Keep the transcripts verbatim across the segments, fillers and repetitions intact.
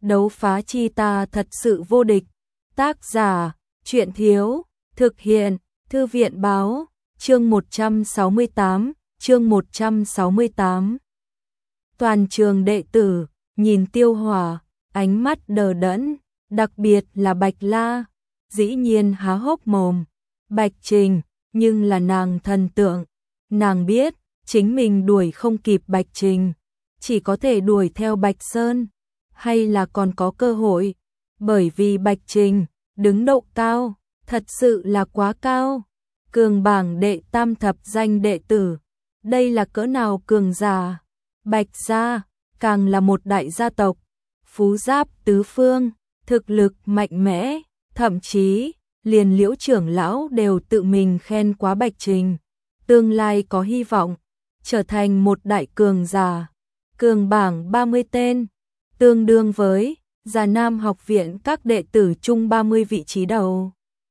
đấu phá chi ta thật sự vô địch. Tác giả, truyện thiếu, thực hiện, thư viện báo, chương một trăm sáu mươi tám, chương một trăm sáu mươi tám. Toàn trường đệ tử, nhìn Tiêu Hỏa, ánh mắt đờ đẫn, đặc biệt là Bạch La, dĩ nhiên há hốc mồm. Bạch Trình, nhưng là nàng thần tượng, nàng biết, chính mình đuổi không kịp Bạch Trình, chỉ có thể đuổi theo Bạch Sơn, hay là còn có cơ hội, bởi vì Bạch Trình, đứng độ cao, thật sự là quá cao, cường bảng đệ tam thập danh đệ tử, đây là cỡ nào cường giả. Bạch gia, càng là một đại gia tộc, phú giáp tứ phương, thực lực mạnh mẽ, thậm chí, liền Liễu trưởng lão đều tự mình khen quá Bạch Trình, tương lai có hy vọng, trở thành một đại cường giả. Cường bảng ba mươi tên, tương đương với Già Nam học viện các đệ tử chung ba mươi vị trí đầu.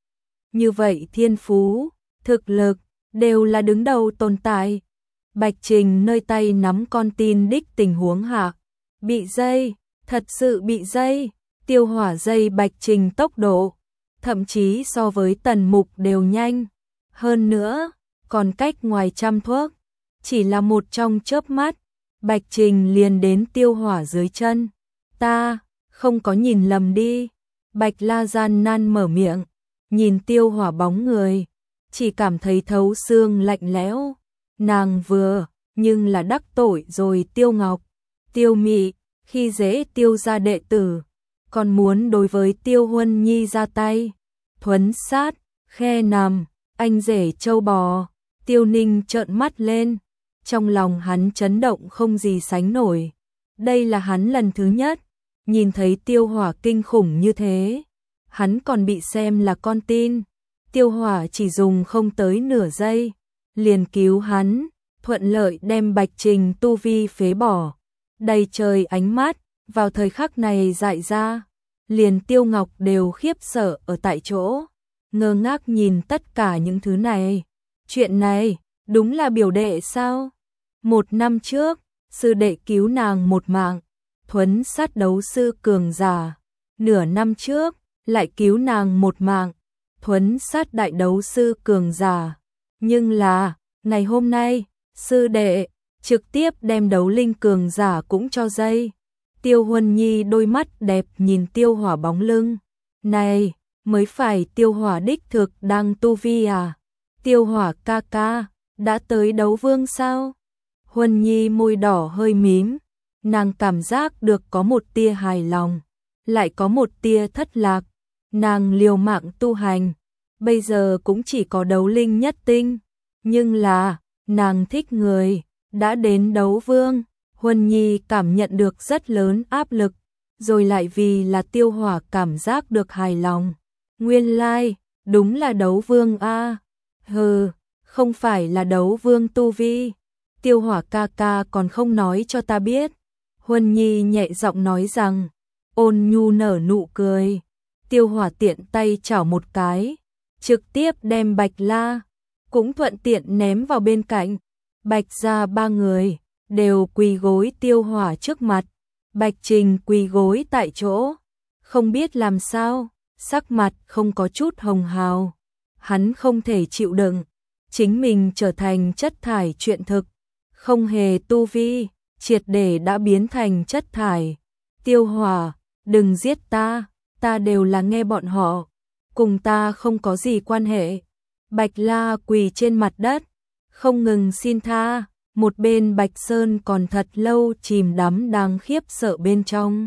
Như vậy thiên phú, thực lực, đều là đứng đầu tồn tại. Bạch Trình nơi tay nắm con tin đích tình huống hạ, bị dây, thật sự bị dây, Tiêu Hỏa dây Bạch Trình tốc độ, thậm chí so với Tần Mục đều nhanh. Hơn nữa, còn cách ngoài trăm thuốc, chỉ là một trong chớp mắt, Bạch Trình liền đến Tiêu Hỏa dưới chân. Ta, không có nhìn lầm đi. Bạch La gian nan mở miệng, nhìn Tiêu Hỏa bóng người, chỉ cảm thấy thấu xương lạnh lẽo. Nàng vừa, nhưng là đắc tội rồi Tiêu Ngọc, Tiêu Mị, khi dễ Tiêu gia đệ tử, còn muốn đối với Tiêu Huân Nhi ra tay. Thuấn sát, khe nằm, anh rể châu bò, Tiêu Ninh trợn mắt lên, trong lòng hắn chấn động không gì sánh nổi. Đây là hắn lần thứ nhất, nhìn thấy Tiêu Hỏa kinh khủng như thế, hắn còn bị xem là con tin. Tiêu Hỏa chỉ dùng không tới nửa giây, liền cứu hắn, thuận lợi đem Bạch Trình tu vi phế bỏ. Đầy trời ánh mắt, vào thời khắc này dại ra, liền Tiêu Ngọc đều khiếp sợ ở tại chỗ, ngơ ngác nhìn tất cả những thứ này. Chuyện này, đúng là biểu đệ sao? Một năm trước, sư đệ cứu nàng một mạng, thuấn sát đấu sư cường giả. Nửa năm trước, lại cứu nàng một mạng, thuấn sát đại đấu sư cường giả. Nhưng là, ngày hôm nay, sư đệ trực tiếp đem đấu linh cường giả cũng cho dây. Tiêu Huân Nhi đôi mắt đẹp nhìn Tiêu Hỏa bóng lưng. Này, mới phải Tiêu Hỏa đích thực đang tu vi à? Tiêu Hỏa ca ca, đã tới đấu vương sao? Huân Nhi môi đỏ hơi mím, nàng cảm giác được có một tia hài lòng, lại có một tia thất lạc. Nàng liều mạng tu hành, bây giờ cũng chỉ có đấu linh nhất tinh, nhưng là, nàng thích người, đã đến đấu vương. Huân Nhi cảm nhận được rất lớn áp lực, rồi lại vì là Tiêu Hỏa cảm giác được hài lòng. Nguyên lai, like, đúng là đấu vương a. À. Hừ, không phải là đấu vương tu vi. Tiêu Hỏa ca ca còn không nói cho ta biết. Huân Nhi nhẹ giọng nói rằng, ôn nhu nở nụ cười. Tiêu Hỏa tiện tay chảo một cái, trực tiếp đem Bạch La, cũng thuận tiện ném vào bên cạnh. Bạch gia ba người đều quỳ gối Tiêu Hỏa trước mặt. Bạch Trình quỳ gối tại chỗ, không biết làm sao, sắc mặt không có chút hồng hào. Hắn không thể chịu đựng, chính mình trở thành chất thải chuyện thực, không hề tu vi, triệt để đã biến thành chất thải. Tiêu Hỏa, đừng giết ta, ta đều là nghe bọn họ, cùng ta không có gì quan hệ. Bạch La quỳ trên mặt đất, không ngừng xin tha. Một bên Bạch Sơn còn thật lâu chìm đắm đang khiếp sợ bên trong.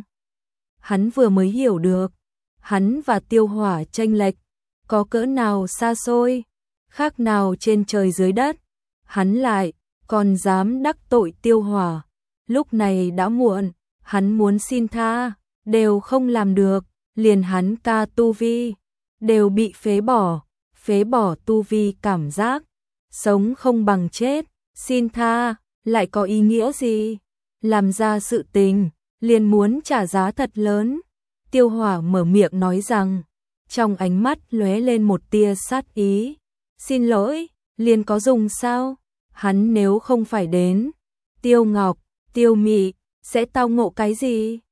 Hắn vừa mới hiểu được, hắn và Tiêu Hỏa chênh lệch có cỡ nào xa xôi, khác nào trên trời dưới đất. Hắn lại còn dám đắc tội Tiêu Hỏa. Lúc này đã muộn, hắn muốn xin tha, đều không làm được, liền hắn ca tu vi, đều bị phế bỏ, phế bỏ tu vi cảm giác, sống không bằng chết. Xin tha, lại có ý nghĩa gì? Làm ra sự tình, liền muốn trả giá thật lớn. Tiêu Hỏa mở miệng nói rằng, trong ánh mắt lóe lên một tia sát ý. Xin lỗi, liền có dùng sao? Hắn nếu không phải đến, Tiêu Ngọc, Tiêu Mị, sẽ tao ngộ cái gì?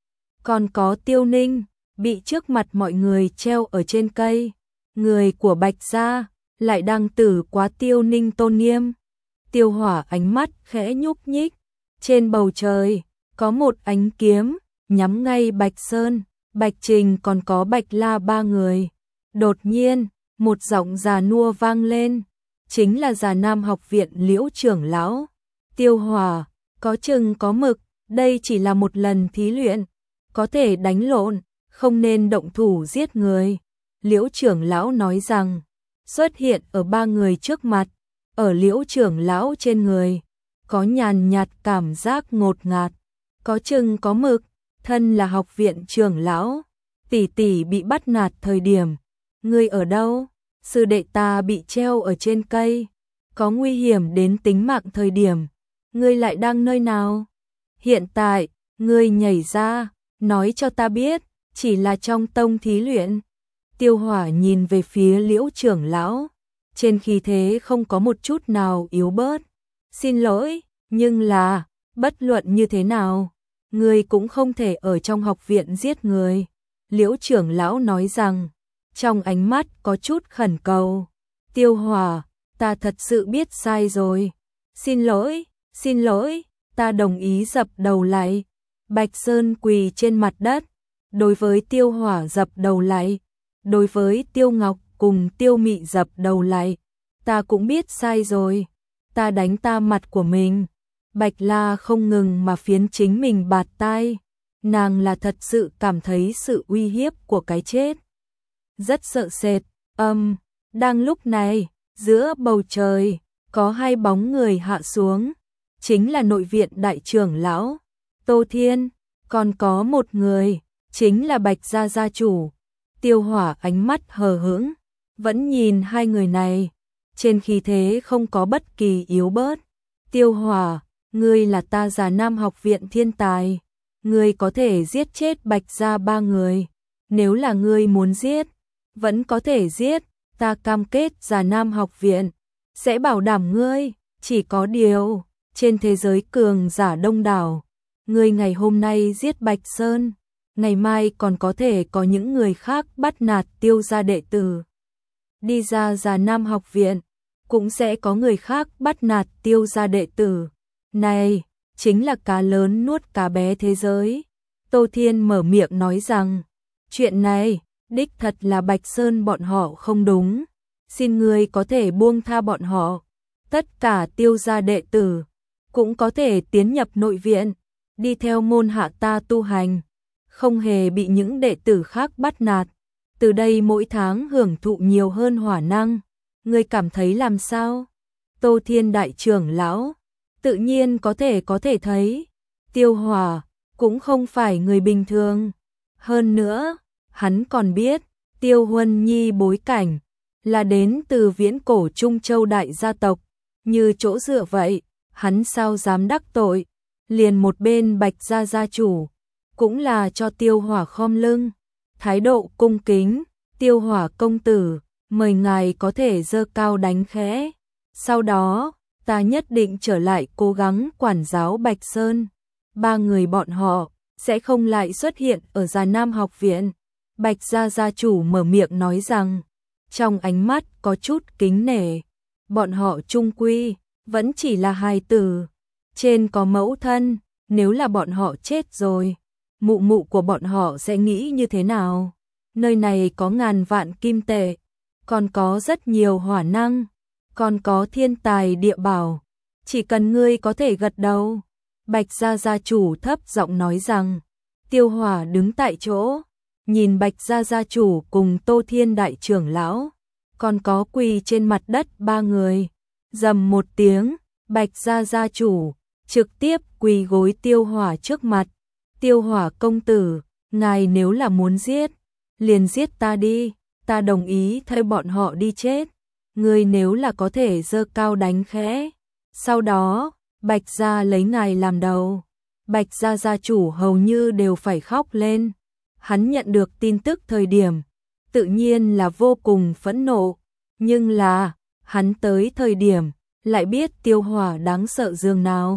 còn có Tiêu Ninh, bị trước mặt mọi người treo ở trên cây. Người của Bạch gia lại đang tử quá Tiêu Ninh tôn nghiêm. Tiêu Hỏa ánh mắt khẽ nhúc nhích, trên bầu trời có một ánh kiếm nhắm ngay Bạch Sơn, Bạch Trình còn có Bạch La ba người. Đột nhiên, một giọng già nua vang lên, chính là Già Nam học viện Liễu trưởng lão. Tiêu Hỏa, có chừng có mực, đây chỉ là một lần thí luyện, có thể đánh lộn, không nên động thủ giết người. Liễu trưởng lão nói rằng, xuất hiện ở ba người trước mặt, ở Liễu trưởng lão trên người, có nhàn nhạt cảm giác ngột ngạt, có chừng có mực, thân là học viện trưởng lão, tỷ tỷ bị bắt nạt thời điểm, ngươi ở đâu? Sư đệ ta bị treo ở trên cây, có nguy hiểm đến tính mạng thời điểm, ngươi lại đang nơi nào? Hiện tại, ngươi nhảy ra, nói cho ta biết, chỉ là trong tông thí luyện. Tiêu Hỏa nhìn về phía Liễu trưởng lão, trên khí thế không có một chút nào yếu bớt. Xin lỗi, nhưng là, bất luận như thế nào, ngươi cũng không thể ở trong học viện giết người. Liễu trưởng lão nói rằng, trong ánh mắt có chút khẩn cầu. Tiêu Hỏa, ta thật sự biết sai rồi. Xin lỗi, xin lỗi, ta đồng ý dập đầu lại. Bạch Sơn quỳ trên mặt đất, đối với Tiêu Hỏa dập đầu lại. Đối với Tiêu Ngọc cùng Tiêu Mị dập đầu lại. Ta cũng biết sai rồi. Ta đánh ta mặt của mình. Bạch La không ngừng mà phiến chính mình bạt tai. Nàng là thật sự cảm thấy sự uy hiếp của cái chết. Rất sợ sệt, âm, đang lúc này, giữa bầu trời, có hai bóng người hạ xuống. Chính là nội viện đại trưởng lão, Tô Thiên, còn có một người, chính là Bạch gia gia chủ. Tiêu Hỏa ánh mắt hờ hững, vẫn nhìn hai người này, trên khí thế không có bất kỳ yếu bớt. Tiêu Hỏa, ngươi là ta Già Nam học viện thiên tài, ngươi có thể giết chết Bạch gia ba người, nếu là ngươi muốn giết, vẫn có thể giết, ta cam kết Già Nam học viện sẽ bảo đảm ngươi, chỉ có điều, trên thế giới cường giả đông đảo, ngươi ngày hôm nay giết Bạch Sơn, ngày mai còn có thể có những người khác bắt nạt Tiêu gia đệ tử. Đi ra Già Nam học viện, cũng sẽ có người khác bắt nạt Tiêu gia đệ tử. Này, chính là cá lớn nuốt cá bé thế giới. Tô Thiên mở miệng nói rằng, chuyện này, đích thật là Bạch Sơn bọn họ không đúng. Xin ngươi có thể buông tha bọn họ. Tất cả Tiêu gia đệ tử, cũng có thể tiến nhập nội viện, đi theo môn hạ ta tu hành. Không hề bị những đệ tử khác bắt nạt. Từ đây mỗi tháng hưởng thụ nhiều hơn hỏa năng. Ngươi cảm thấy làm sao? Tô Thiên đại trưởng lão, tự nhiên có thể có thể thấy. Tiêu Hỏa, cũng không phải người bình thường. Hơn nữa, hắn còn biết, Tiêu Huân Nhi bối cảnh, là đến từ viễn cổ Trung Châu đại gia tộc. Như chỗ dựa vậy, hắn sao dám đắc tội. Liền một bên Bạch gia gia chủ, cũng là cho Tiêu Hỏa khom lưng, thái độ cung kính. Tiêu Hỏa công tử, mời ngài có thể giơ cao đánh khẽ. Sau đó, ta nhất định trở lại cố gắng quản giáo Bạch Sơn. Ba người bọn họ sẽ không lại xuất hiện ở Già Nam học viện. Bạch gia gia chủ mở miệng nói rằng, trong ánh mắt có chút kính nể. Bọn họ chung quy, vẫn chỉ là hài tử. Trên có mẫu thân, nếu là bọn họ chết rồi, mụ mụ của bọn họ sẽ nghĩ như thế nào? Nơi này có ngàn vạn kim tệ, còn có rất nhiều hỏa năng, còn có thiên tài địa bảo. Chỉ cần ngươi có thể gật đầu. Bạch gia gia chủ thấp giọng nói rằng. Tiêu Hỏa đứng tại chỗ, nhìn Bạch gia gia chủ cùng Tô Thiên đại trưởng lão, còn có quỳ trên mặt đất ba người. Rầm một tiếng, Bạch gia gia chủ trực tiếp quỳ gối Tiêu Hỏa trước mặt. Tiêu Hỏa công tử, ngài nếu là muốn giết, liền giết ta đi, ta đồng ý thay bọn họ đi chết. Ngươi nếu là có thể giơ cao đánh khẽ. Sau đó, Bạch gia lấy ngài làm đầu. Bạch gia gia chủ hầu như đều phải khóc lên. Hắn nhận được tin tức thời điểm, tự nhiên là vô cùng phẫn nộ. Nhưng là, hắn tới thời điểm, lại biết Tiêu Hỏa đáng sợ dường nào.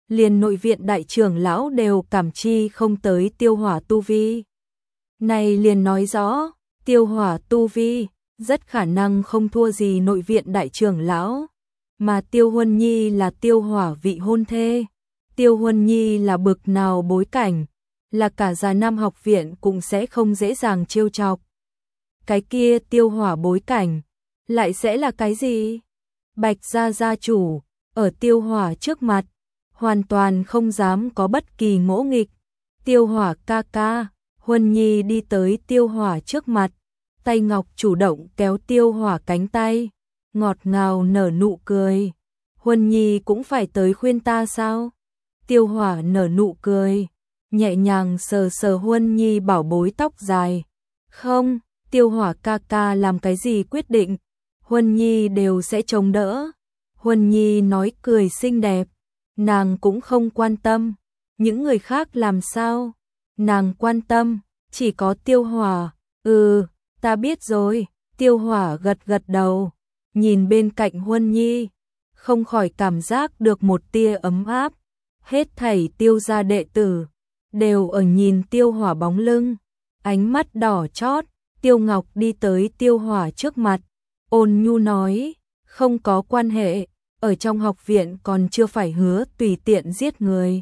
liền nội viện đại trưởng lão đều cảm chi không tới Tiêu Hỏa tu vi. Này liền nói rõ, Tiêu Hỏa tu vi rất khả năng không thua gì nội viện đại trưởng lão, mà Tiêu Huân Nhi là Tiêu Hỏa vị hôn thê. Tiêu Huân Nhi là bực nào bối cảnh, là cả Già Nam học viện cũng sẽ không dễ dàng trêu chọc. Cái kia Tiêu Hỏa bối cảnh, lại sẽ là cái gì? Bạch gia gia chủ, ở Tiêu Hỏa trước mặt, hoàn toàn không dám có bất kỳ ngỗ nghịch. Tiêu Hỏa ca ca, Huân Nhi đi tới Tiêu Hỏa trước mặt, tay ngọc chủ động kéo Tiêu Hỏa cánh tay, ngọt ngào nở nụ cười. Huân Nhi cũng phải tới khuyên ta sao? Tiêu Hỏa nở nụ cười, nhẹ nhàng sờ sờ Huân Nhi bảo bối tóc dài. Không, Tiêu Hỏa ca ca làm cái gì quyết định, Huân Nhi đều sẽ chống đỡ. Huân Nhi nói cười xinh đẹp, nàng cũng không quan tâm những người khác làm sao, nàng quan tâm chỉ có Tiêu Hỏa. Ừ, ta biết rồi. Tiêu Hỏa gật gật đầu, nhìn bên cạnh Huân Nhi, không khỏi cảm giác được một tia ấm áp. Hết thảy Tiêu gia đệ tử đều ở nhìn Tiêu Hỏa bóng lưng, ánh mắt đỏ chót. Tiêu Ngọc đi tới Tiêu Hỏa trước mặt, ôn nhu nói, không có quan hệ, ở trong học viện còn chưa phải hứa tùy tiện giết người.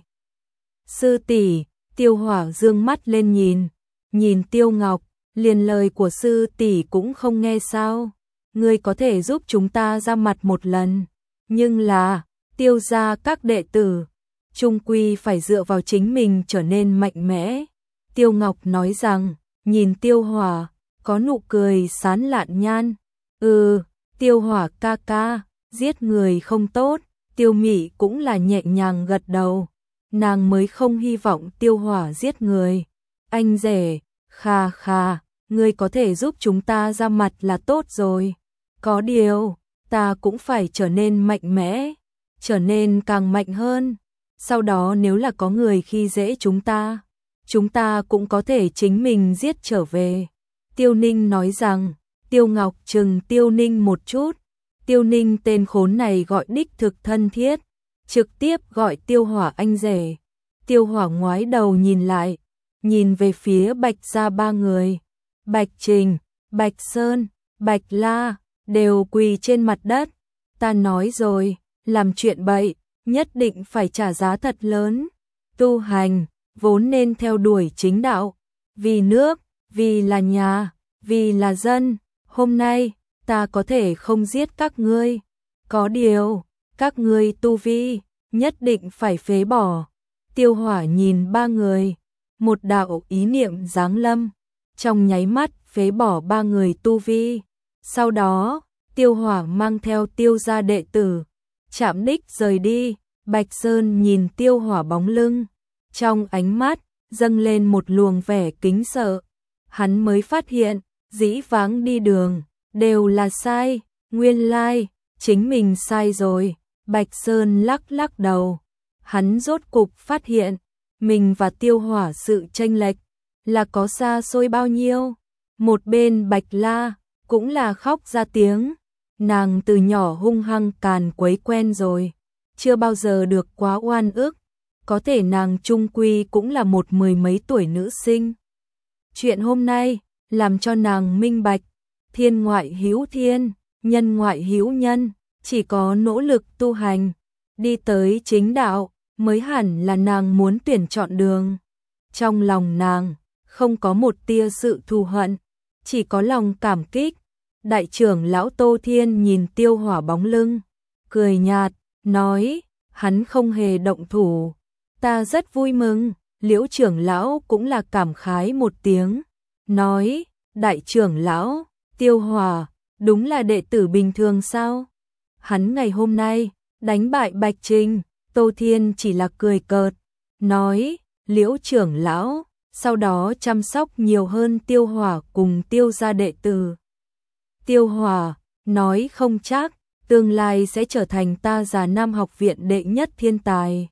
Sư tỷ, Tiêu Hỏa dương mắt lên nhìn, nhìn Tiêu Ngọc, liền lời của sư tỷ cũng không nghe sao? Ngươi có thể giúp chúng ta ra mặt một lần, nhưng là Tiêu gia các đệ tử chung quy phải dựa vào chính mình trở nên mạnh mẽ. Tiêu Ngọc nói rằng, nhìn Tiêu Hỏa, có nụ cười sán lạn nhan. Ừ, Tiêu Hỏa ca ca, giết người không tốt. Tiêu Mị cũng là nhẹ nhàng gật đầu, nàng mới không hy vọng Tiêu Hỏa giết người. Anh rể, kha kha, ngươi có thể giúp chúng ta ra mặt là tốt rồi. Có điều, ta cũng phải trở nên mạnh mẽ, trở nên càng mạnh hơn. Sau đó nếu là có người khi dễ chúng ta, chúng ta cũng có thể chính mình giết trở về. Tiêu Ninh nói rằng. Tiêu Ngọc chừng Tiêu Ninh một chút. Tiêu Ninh tên khốn này gọi đích thực thân thiết, trực tiếp gọi Tiêu Hỏa anh rể. Tiêu Hỏa ngoái đầu nhìn lại, nhìn về phía Bạch gia ba người. Bạch Trình, Bạch Sơn, Bạch La đều quỳ trên mặt đất. Ta nói rồi, làm chuyện bậy nhất định phải trả giá thật lớn. Tu hành vốn nên theo đuổi chính đạo, vì nước, vì là nhà, vì là dân. Hôm nay ta có thể không giết các ngươi, có điều các ngươi tu vi nhất định phải phế bỏ. Tiêu Hỏa nhìn ba người, một đạo ý niệm giáng lâm, trong nháy mắt phế bỏ ba người tu vi. Sau đó Tiêu Hỏa mang theo Tiêu gia đệ tử chạm đích rời đi. Bạch Sơn nhìn Tiêu Hỏa bóng lưng, trong ánh mắt dâng lên một luồng vẻ kính sợ. Hắn mới phát hiện, dĩ vãng đi đường đều là sai, nguyên lai chính mình sai rồi. Bạch Sơn lắc lắc đầu, hắn rốt cục phát hiện mình và Tiêu Hỏa sự chênh lệch là có xa xôi bao nhiêu. Một bên Bạch La cũng là khóc ra tiếng, nàng từ nhỏ hung hăng càn quấy quen rồi, chưa bao giờ được quá oan ức, có thể nàng chung quy cũng là một mười mấy tuổi nữ sinh. Chuyện hôm nay làm cho nàng minh bạch, thiên ngoại hữu thiên, nhân ngoại hữu nhân, chỉ có nỗ lực tu hành, đi tới chính đạo, mới hẳn là nàng muốn tuyển chọn đường. Trong lòng nàng, không có một tia sự thù hận, chỉ có lòng cảm kích. Đại trưởng lão Tô Thiên nhìn Tiêu Hỏa bóng lưng, cười nhạt, nói, hắn không hề động thủ, ta rất vui mừng. Liễu trưởng lão cũng là cảm khái một tiếng, nói, đại trưởng lão, Tiêu Hỏa, đúng là đệ tử bình thường sao? Hắn ngày hôm nay, đánh bại Bạch Trình. Tô Thiên chỉ là cười cợt, nói, Liễu trưởng lão, sau đó chăm sóc nhiều hơn Tiêu Hỏa cùng Tiêu gia đệ tử. Tiêu Hỏa, nói không chắc, tương lai sẽ trở thành ta Già Nam học viện đệ nhất thiên tài.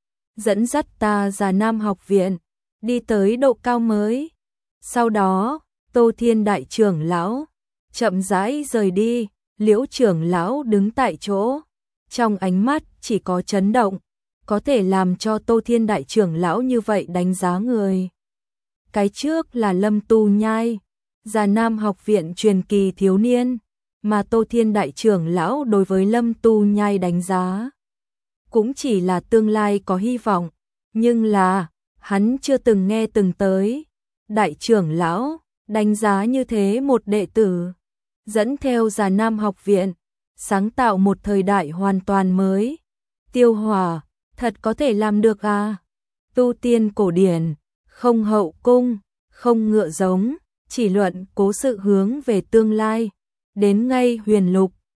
Dẫn dắt ta Già Nam học viện, đi tới độ cao mới. Sau đó, Tô Thiên đại trưởng lão, chậm rãi rời đi. Liễu trưởng lão đứng tại chỗ, trong ánh mắt chỉ có chấn động. có thể làm cho Tô Thiên đại trưởng lão như vậy đánh giá người. Cái trước là Lâm Tu Nhai, Già Nam học viện truyền kỳ thiếu niên, mà Tô Thiên đại trưởng lão đối với Lâm Tu Nhai đánh giá cũng chỉ là tương lai có hy vọng, nhưng là hắn chưa từng nghe từng tới. Đại trưởng lão đánh giá như thế một đệ tử, dẫn theo Già Nam học viện, sáng tạo một thời đại hoàn toàn mới. Tiêu Hòa, thật có thể làm được à? Tu tiên cổ điển, không hậu cung, không ngựa giống, chỉ luận cố sự hướng về tương lai. Đến ngay huyền lục,